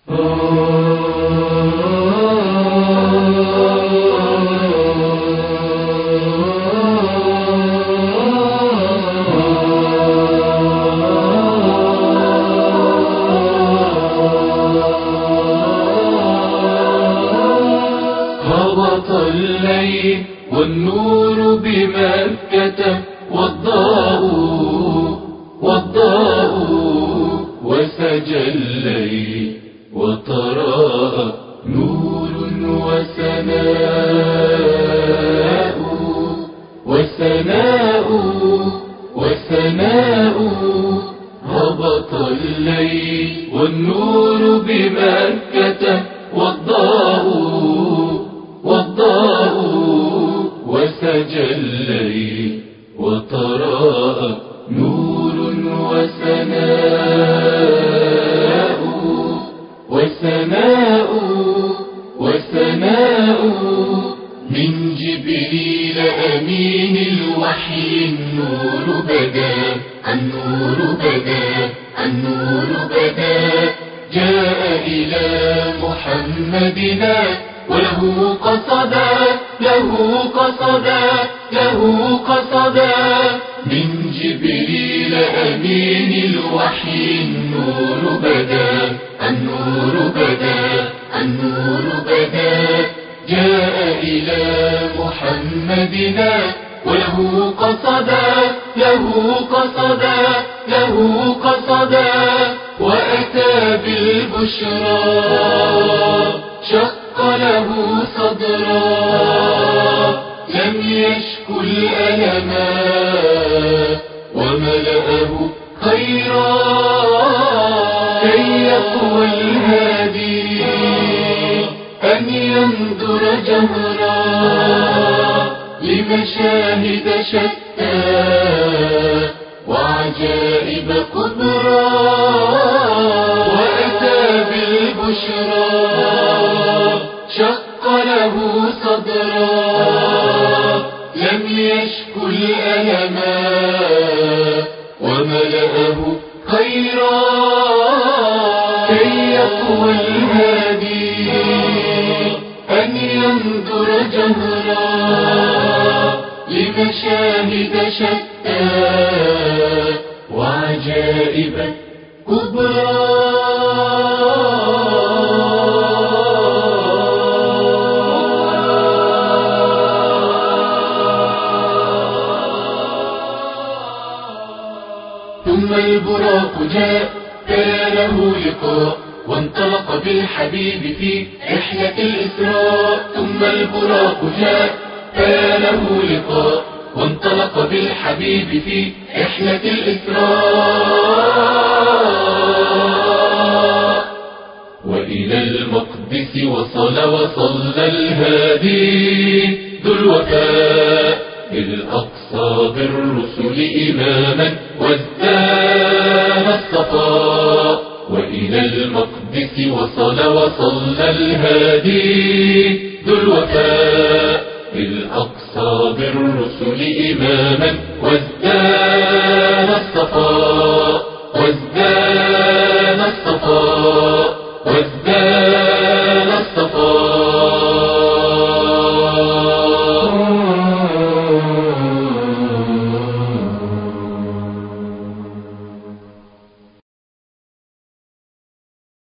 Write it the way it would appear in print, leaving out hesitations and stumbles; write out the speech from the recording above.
هبط الليل والنور بمكة والضاء وسجى الليل وطرأ نور وسناء هبط الليل والنور بمكة والضاء وسجى الليل وطرأ نور وسناء من جبريل أمين الوحي النور بدا جاء إلى محمدنا وله قصدا من جبريل أمين الوحي النور بدا جاء إلى محمدنا وله قصدا وأتى بالبشرى شق له صدرا لم يشك الألما وملأه خيرا كي يقوى الهادي أن ينظر جهرا لمشاهد شتى وعجائب كبرى وأتى بالبشرى شق له صدرا لم يشك الألما وملأه خيرا كي يقوى الهادي أن ينظر جهرا لمشاهد شتى وعجائب كبرى ثم البراق جاء كان له لقاء وانطلق بالحبيب في رحلة الإسراء ثم البراق جاء كان له لقاء وانطلق بالحبيب في رحلة الإسراء وإلى المقدس وصلى الهادي ذو الوفاء بالأقصى بالرسل إماما وازدان الصفاء وإلى المقدس وصلى الهادي ذو الوفاء بالأقصى بالرسل إماما وازدان الصفاء